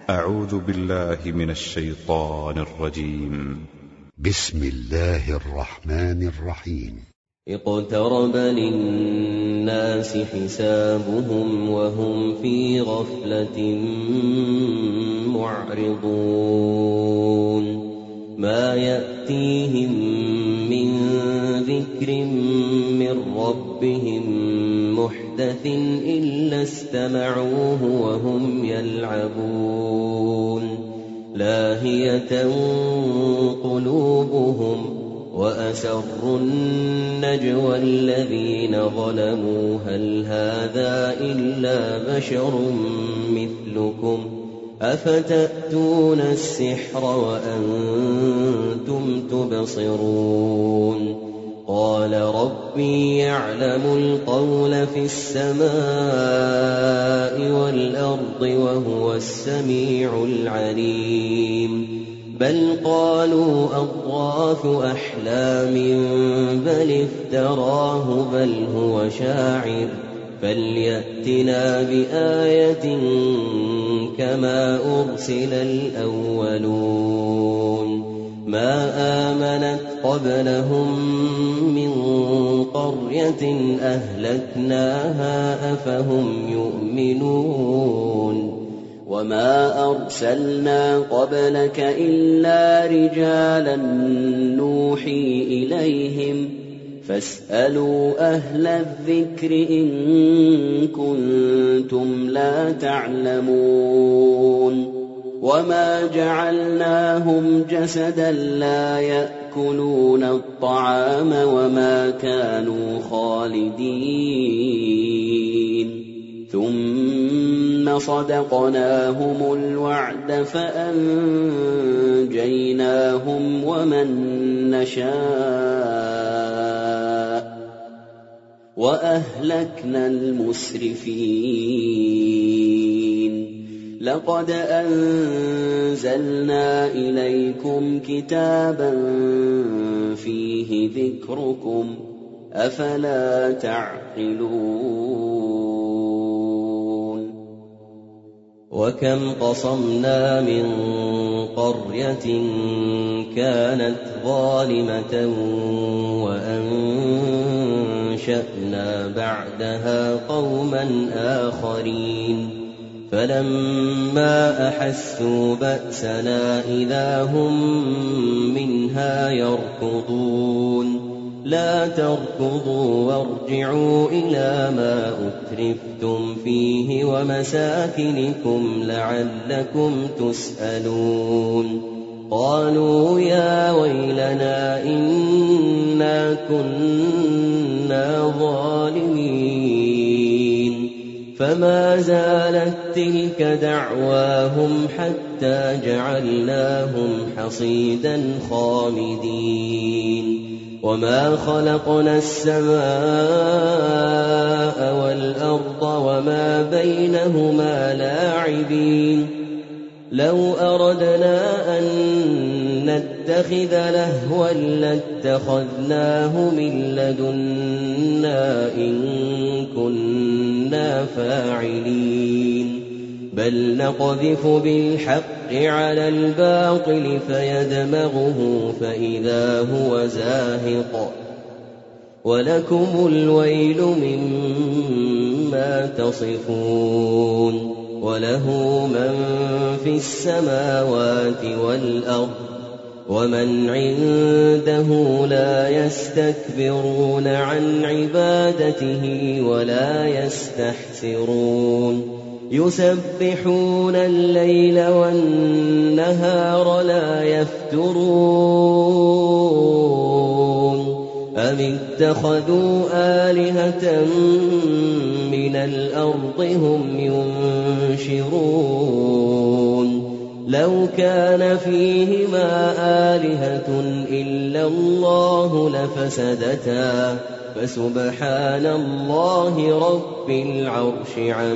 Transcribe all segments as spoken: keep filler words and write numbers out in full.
أعوذ بالله من الشيطان الرجيم. بسم الله الرحمن الرحيم. اقترب للناس حسابهم وهم في غفلة معرضون ما يأتيهم من ذكر من ربهم محدث إلا استمعوه وهم يلعبون لاهية قلوبهم وأسروا النجوى الذين ظلموا هل هذا إلا بشر مثلكم أفتأتون السحر وأنتم تبصرون قال ربي يعلم القول في السماء والأرض وهو السميع العليم بل قالوا أضغاث أحلام بل افتراه بل هو شاعر فليأتنا بآية كما أرسل الأولون ما آمنت قبلهم من قرية أهلكناها أفهم يؤمنون وما أرسلنا قبلك إلا رجالا نوحي إليهم فاسألوا أهل الذكر إن كنتم لا تعلمون وما جعلناهم جسدا لا يأكلون الطعام وما كانوا خالدين ثم صدقناهم الوعد فأنجيناهم ومن نشاء وأهلكنا المسرفين لقد أنزلنا إليكم كتابا فيه ذكركم أفلا تعقلون وكم قصمنا من قرية كانت ظالمة وأنشأنا بعدها قوما آخرين فلما أحسوا بأسنا إذا هم منها يركضون لا تركضوا وارجعوا إلى ما أترفتم فيه ومساكنكم لعلكم تسألون قالوا يا ويلنا إنا كنا ظالمين فما زالت تلك دعواهم حتى جعلناهم حصيدا خامدين وما خلقنا السماء والأرض وما بينهما لاعبين لو أردنا أن نتخذ لهوا لاتخذناه من لدنا إن كنا فاعلين بل نقذف بالحق على الباطل فيدمغه فإذا هو زاهق ولكم الويل مما تصفون وله من في السماوات والأرض ومن عنده لا يستكبرون عن عبادته ولا يستحسرون يسبحون الليل والنهار لا يفترون أم اتخذوا آلهة من الأرض هم ينشرون لو كان فيهما آلهة إلا الله لفسدتا فسبحان الله رب العرش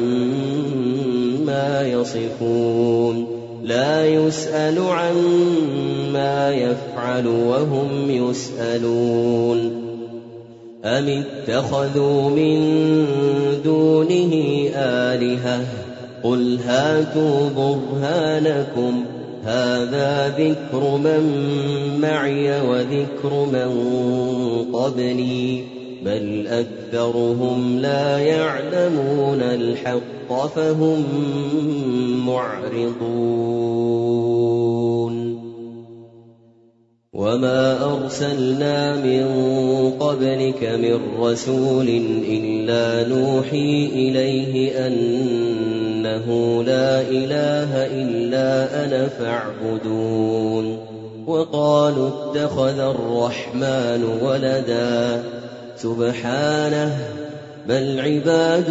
عما يصفون لا يسأل عما يفعل وهم يسألون أم اتخذوا من دونه آلهة قل هاتوا برهانكم هذا ذكر من معي وذكر من قبلي بل أكثرهم لا يعلمون الحق فهم معرضون وما أرسلنا من قبلك من رسول إلا نوحي إليه أنه لا إله إلا أنا فاعبدون وقالوا اتخذ الرحمن ولدا سبحانه بل عباد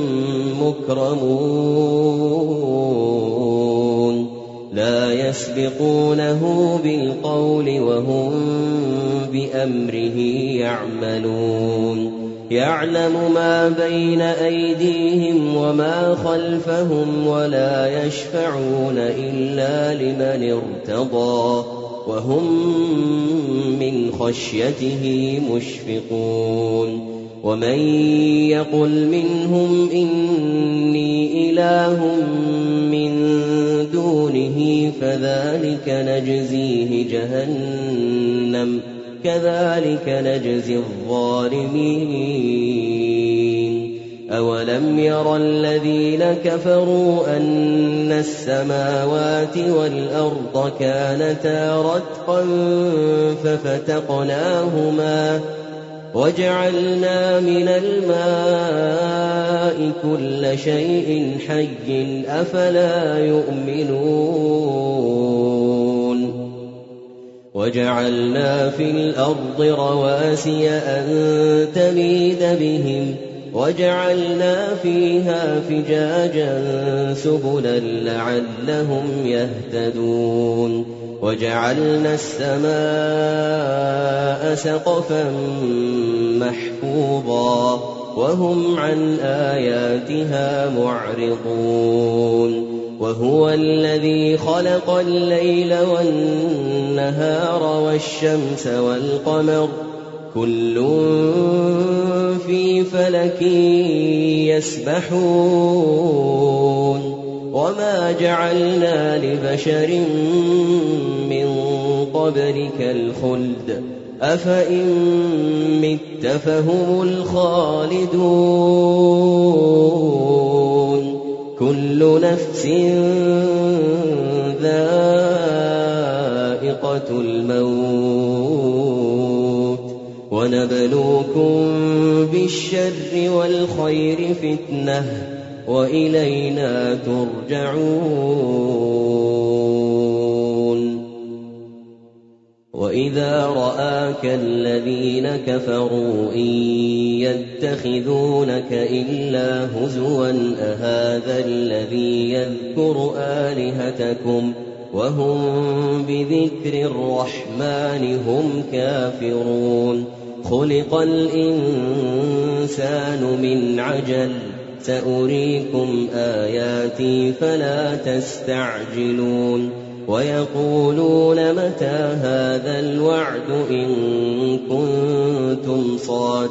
مكرمون لا يسبقونه بالقول وهم بأمره يعملون يعلم ما بين أيديهم وما خلفهم ولا يشفعون إلا لمن ارتضى وهم من خشيته مشفقون ومن يقل منهم إني إله من دونه فذلك نجزيه جهنم كذلك نجزي الظالمين أولم ير الذين كفروا أن السماوات والأرض كانتا رتقا ففتقناهما وجعلنا من الماء كل شيء حي أفلا يؤمنون وجعلنا في الأرض رواسي أن تميد بهم وجعلنا فيها فجاجا سبلا لعلهم يهتدون وجعلنا السماء سقفا محفوظا وهم عن آياتها معرضون وهو الذي خلق الليل والنهار والشمس والقمر كل في فلك يسبحون وما جعلنا لبشر من قبلك الخلد أفإن مت فهم الخالدون كل نفس ذائقة الموت ونبلوكم بالشر والخير فتنة وإلينا ترجعون وإذا رآك الذين كفروا إن يتخذونك إلا هزوا أهذا الذي يذكر آلهتكم وهم بذكر الرحمن هم كافرون خلق الإنسان من عجل سأريكم آياتي فلا تستعجلون ويقولون متى هذا الوعد إن كنتم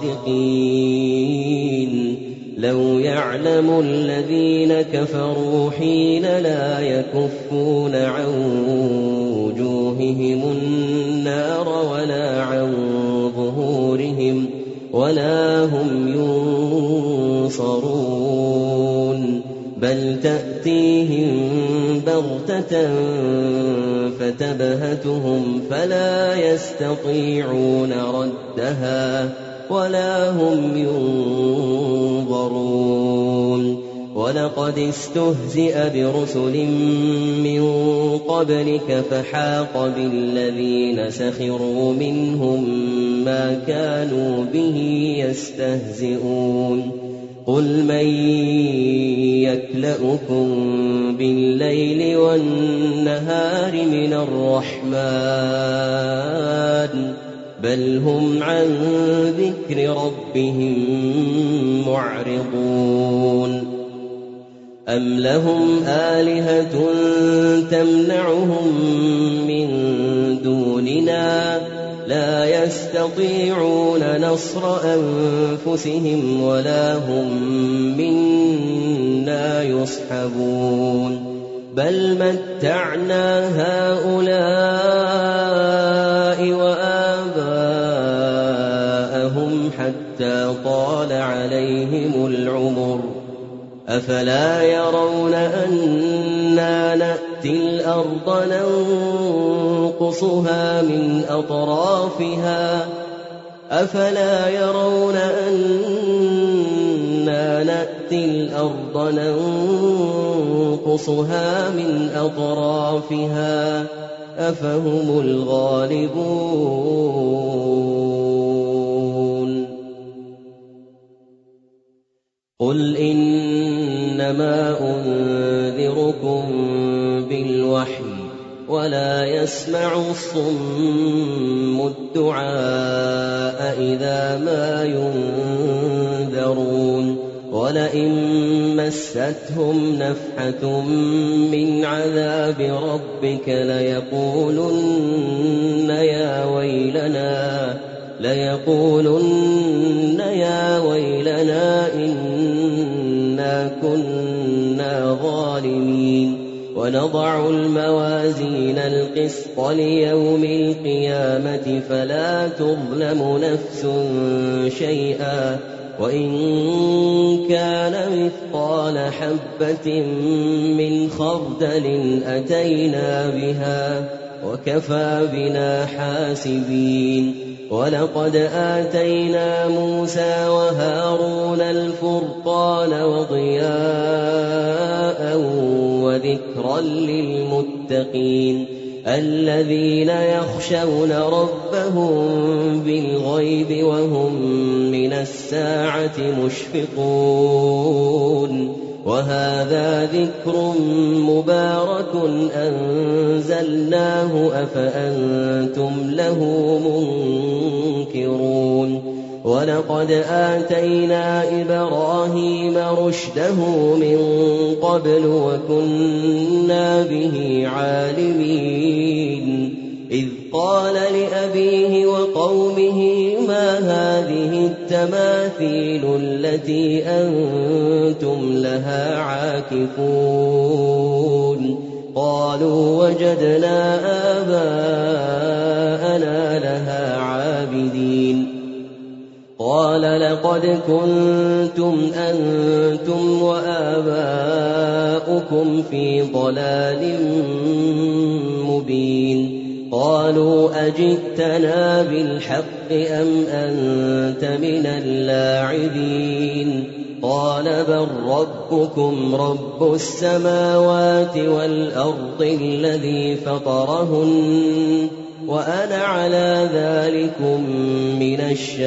صادقين لو يعلم الذين كفروا حين لا يكفون عن وجوههم النار ولا عن ظهورهم ولا هم ينصرون بل تأتيهم بغتة فتبهتهم فلا يستطيعون ردها ولا هم ينظرون ولقد استهزئ برسل من قبلك فحاق بالذين سخروا منهم ما كانوا به يستهزئون قل من يكلؤكم بالليل والنهار من الرحمن بل هم عن ذكر ربهم معرضون أم لهم آلهة تمنعهم من دوننا لا يستطيعون نصر أنفسهم ولا هم منا يصحبون بل متعنا هؤلاء وآباءهم حتى طال عليهم العمر أفلا يرون أنا نأتي الأرض ننقصها من أطرافها أفلا يرون أنا نأتي الأرض ننقصها من أطرافها أفهم الغالبون قل إنما أنذركم بالوحي ولا يسمع الصم الدعاء إذا ما ينذرون ولئن مستهم نفحة من عذاب ربك ليقولن يا ويلنا ليقولن يا ويلنا إنا كنا ظالمين ونضع الموازين القسط ليوم القيامة فلا تظلم نفس شيئا وإن كان مثقال حبة من خردل أتينا بها وكفى بنا حاسبين ولقد آتينا موسى وهارون الفرقان وضياء وذكرا للمتقين الذين يخشون ربهم بالغيب وهم من الساعة مشفقون وهذا ذكر مبارك أنزلناه أفأنتم له منكرون ولقد آتينا إبراهيم رشده من قبل وكنا به عالمين إذ قال لأبيه وقومه ما هذه التماثيل التي أنتم لها عاكفون قالوا وجدنا آباءنا لها عابدين قال لقد كنتم أنتم وآباؤكم في ضلال مبين قالوا أجئتنا بالحق أم أنت من اللاعبين قال بل ربكم رب السماوات والأرض الذي فطرهن وأنا على ذلكم من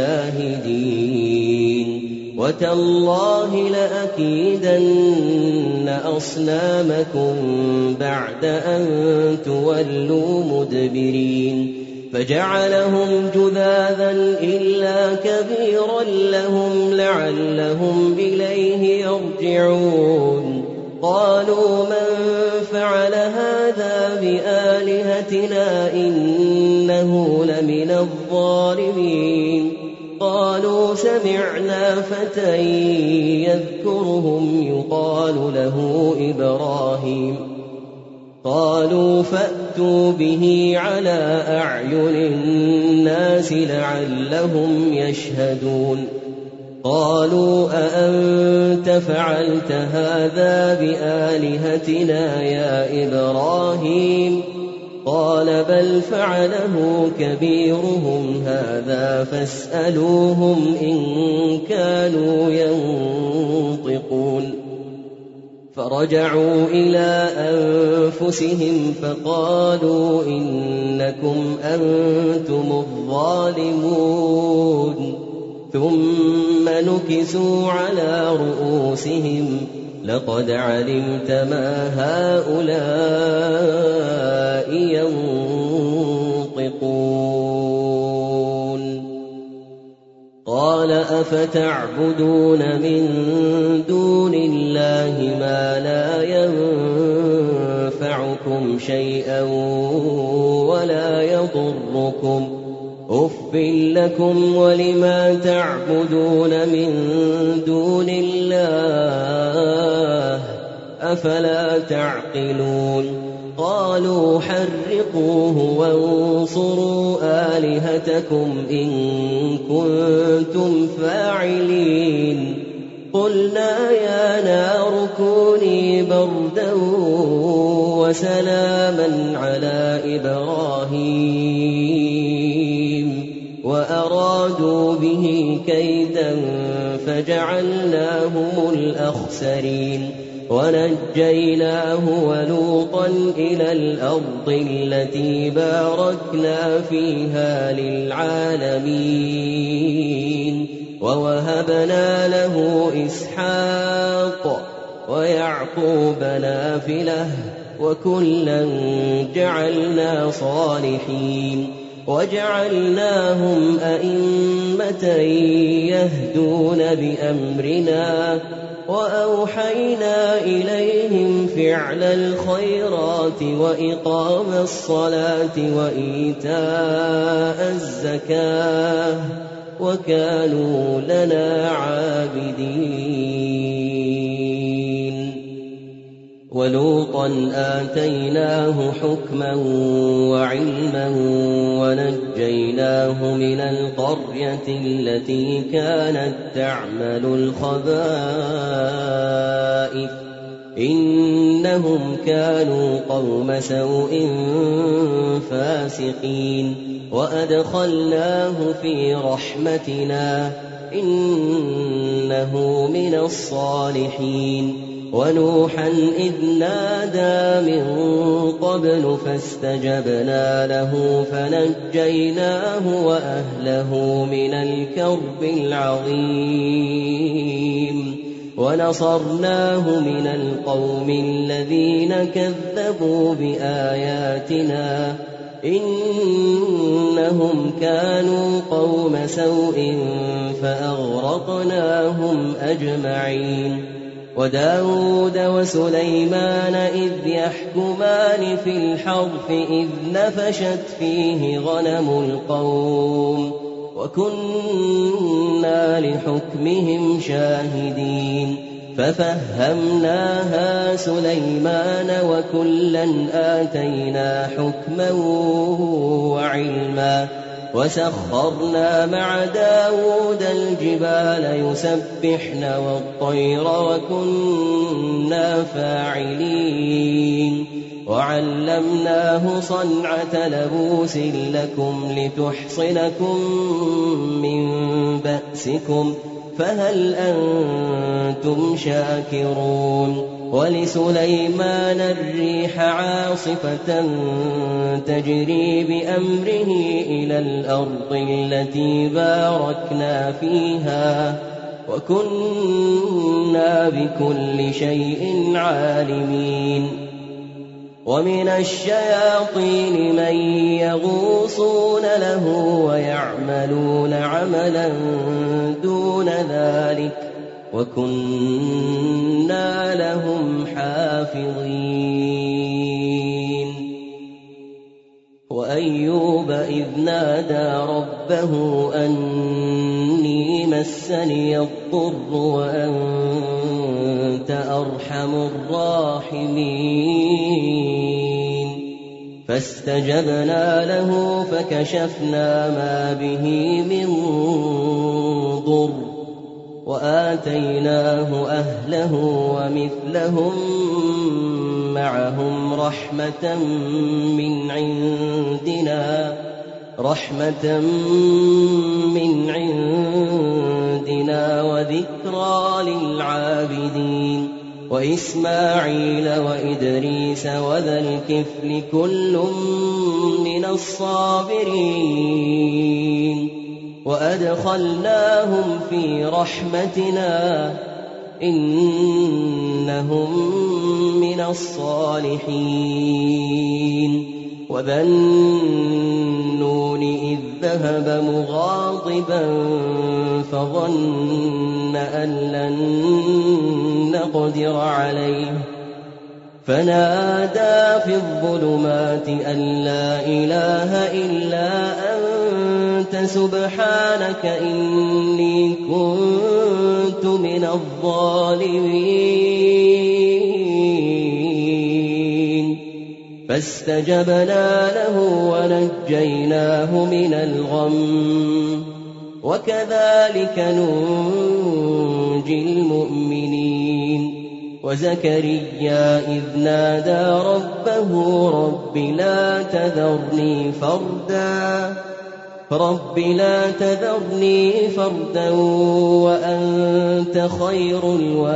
الشاهدين وتالله لأكيدن أصنامكم بعد أن تولوا مدبرين فجعلهم جذاذا إلا كبيرا لهم لعلهم إليه يرجعون قالوا من فعل هذا بآلهتنا إنه لمن الظالمين قالوا سمعنا فتى يذكرهم يقال له إبراهيم قالوا فأتوا به على أعين الناس لعلهم يشهدون قالوا أأنت فعلت هذا بآلهتنا يا إبراهيم قال بل فعله كبيرهم هذا فاسألوهم إن كانوا ينطقون فرجعوا إلى أنفسهم فقالوا إنكم أنتم الظالمون ثم نكسوا على رؤوسهم لقد علمت ما هؤلاء ينطقون قال أفتعبدون من دون الله ما لا ينفعكم شيئا ولا يضركم أُفٍّ لكم ولما تعبدون من دون الله أفلا تعقلون قالوا حرقوه وانصروا آلهتكم إن كنتم فاعلين قلنا يا نار كوني بردا وسلاما على إبراهيم وأرادوا به كيدا فجعلناهم الأخسرين ونجيناه ولوطا إلى الأرض التي باركنا فيها للعالمين ووهبنا له إسحاق ويعقوب نافلة وكلا جعلنا صالحين وجعلناهم أئمة يهدون بأمرنا وأوحينا إليهم فعل الخيرات وإقام الصلاة وإيتاء الزكاة وكانوا لنا عابدين ولوطا آتيناه حكما وعلما ونجيناه من القرية التي كانت تعمل الخبائث إنهم كانوا قوم سوء فاسقين وأدخلناه في رحمتنا إنه من الصالحين ونوحا إذ نادى من قبل فاستجبنا له فنجيناه وأهله من الكرب العظيم ونصرناه من القوم الذين كذبوا بآياتنا إنهم كانوا قوم سوء فأغرقناهم أجمعين وداود وسليمان إذ يحكمان في الحرث إذ نفشت فيه غنم القوم وكنا لحكمهم شاهدين ففهمناها سليمان وكلا آتينا حكما وعلما وسخرنا مع داود الجبال يسبحن والطير وكنا فاعلين وعلمناه صنعة لبوس لكم لتحصنكم من بأسكم فهل أنتم شاكرون ولسليمان الريح عاصفة تجري بأمره إلى الأرض التي باركنا فيها وكنا بكل شيء عالمين ومن الشياطين من يغوصون له ويعملون عملا دون ذلك وكنا لهم حافظين وأيوب إذ نادى ربه أني مسني الضر وأنت أرحم الراحمين فاستجبنا له فكشفنا ما به من ضر وآتيناه أهله ومثلهم معهم رحمة من عندنا رحمة من عندنا وذكرى للعابدين وإسماعيل وإدريس وذا الكفل كل من الصابرين وأدخلناهم في رحمتنا إنهم من الصالحين وذا النون إذ ذهب مغاضبا فظن أن لن نقدر عليه فنادى في الظلمات أن لا إله إلا أنت أنت سبحانك إني كنت من الظالمين فاستجبنا له ونجيناه من الغم وكذلك ننجي المؤمنين وزكريا إذ نادى ربه رب لا تذرني فردا رب لا تذرني فردا وأنت خير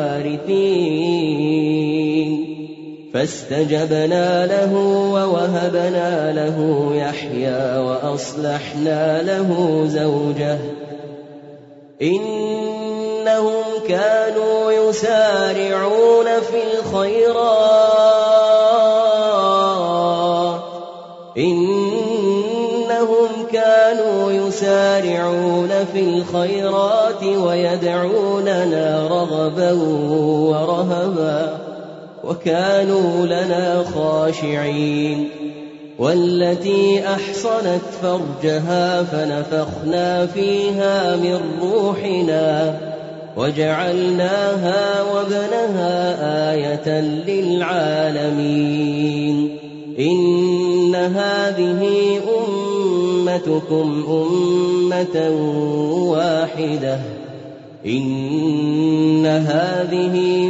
الوارثين فاستجبنا له ووهبنا له يحيى وأصلحنا له زوجه إنهم كانوا يسارعون في الخيرات إنهم كانوا يسارعون في الخيرات ويدعوننا رغبا ورهبا وكانوا لنا خاشعين والتي أحصنت فرجها فنفخنا فيها من روحنا وجعلناها وابنها آية للعالمين إن هذه أمتكم أمة واحدة إن هذه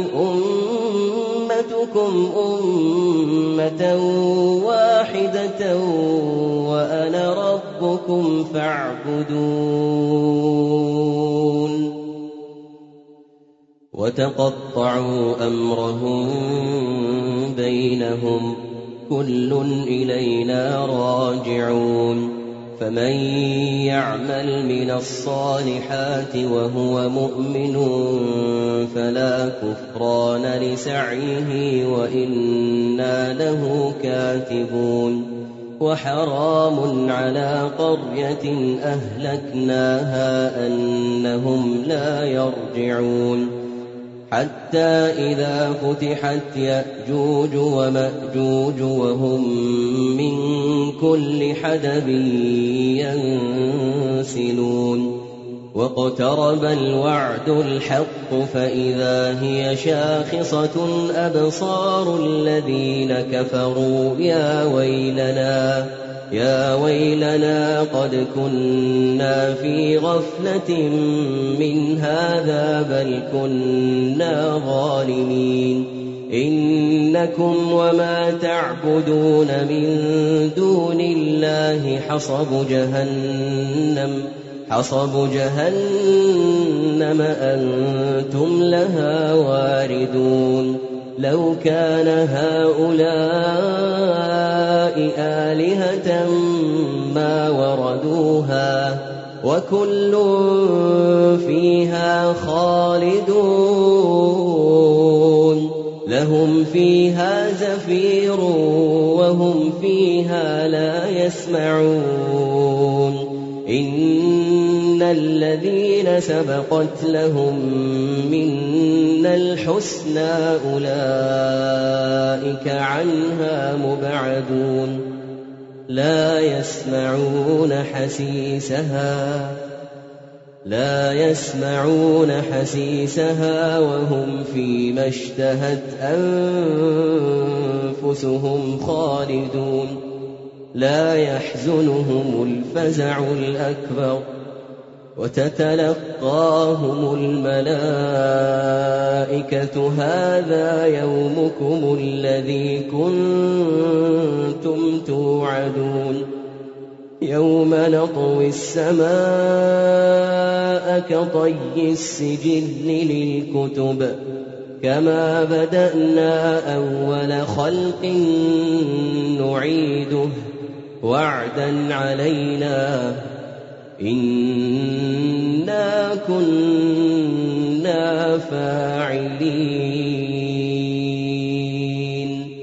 أمتكم أمة واحدة وأنا ربكم فاعبدون وتقطعوا أمرهم بينهم كل إلينا راجعون فمن يعمل من الصالحات وهو مؤمن فلا كفران لسعيه وإنا له كاتبون وحرام على قرية أهلكناها أنهم لا يرجعون حتى إذا فتحت يأجوج ومأجوج وهم من كل حدب ينسلون واقترب الوعد الحق فإذا هي شاخصة أبصار الذين كفروا يا ويلنا يا ويلنا قد كنا في غفلة من هذا بل كنا ظالمين إنكم وما تعبدون من دون الله حصب جهنم حصب جهنم أنتم لها واردون لو كان هؤلاء آلهة ما وردوها وكل فيها خالدون لهم فيها زفير وهم فيها لا يسمعون إن الذين سبقت لهم منا الحسنى أولئك عنها مبعدون لا يسمعون حسيسها لا يسمعون حسيسها وهم فيما اشتهت أنفسهم خالدون لا يحزنهم الفزع الأكبر وتتلقاهم الملائكة هذا يومكم الذي كنتم توعدون يوم نطوي السماء كطي السجل للكتب كما بدأنا أول خلق نعيده وعدا علينا إنا كنا فاعلين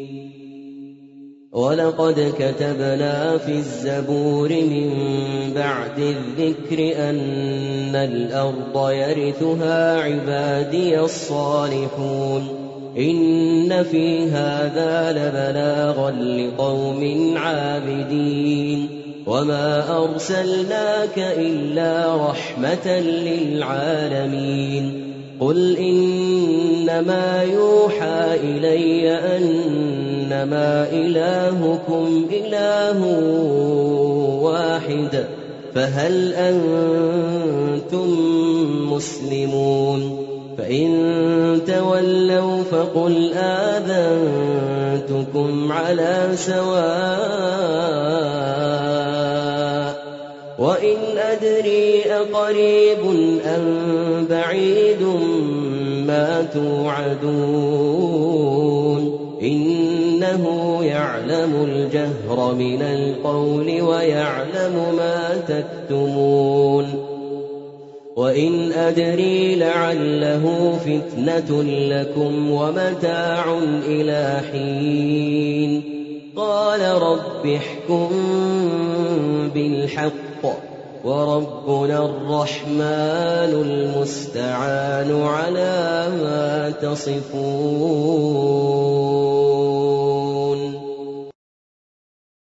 ولقد كتبنا في الزبور من بعد الذكر أن الأرض يرثها عبادي الصالحون إن في هذا لبلاغا لقوم عابدين وما أرسلناك إلا رحمة للعالمين قل إنما يوحى إلي أنما إلهكم إله واحد فهل أنتم مسلمون فإن تولوا فقل آذنتكم على سواء وإن أدري أقريب أم بعيد ما توعدون إنه يعلم الجهر من القول ويعلم ما تكتمون وإن أدري لعله فتنة لكم ومتاع إلى حين قال رب احكم بالحق وربنا الرحمن المستعان على ما تصفون